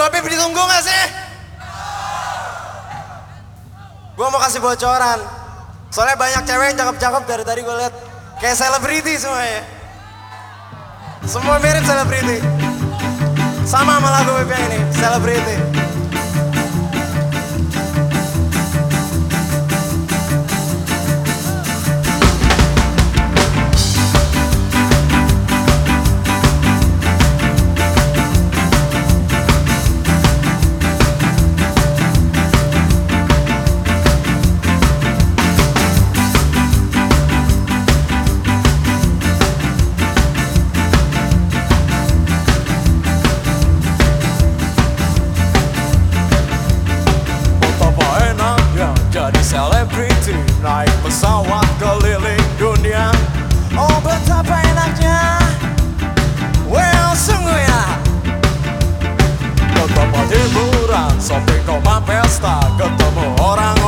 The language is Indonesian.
Habib ditunggu gak sih? Gue mau kasih bocoran. Soalnya banyak cewek yang cakep-cakep dari tadi gue liat. Kayak selebriti semuanya. Semua mirip selebriti. Sama sama lagu Habib yang ini, selebriti. Jadi selebriti, naik pesawat keliling dunia. Oh betapa enaknya, well sungguh ya. Ke tempat hiburan, shopping, koma, pesta, ketemu orang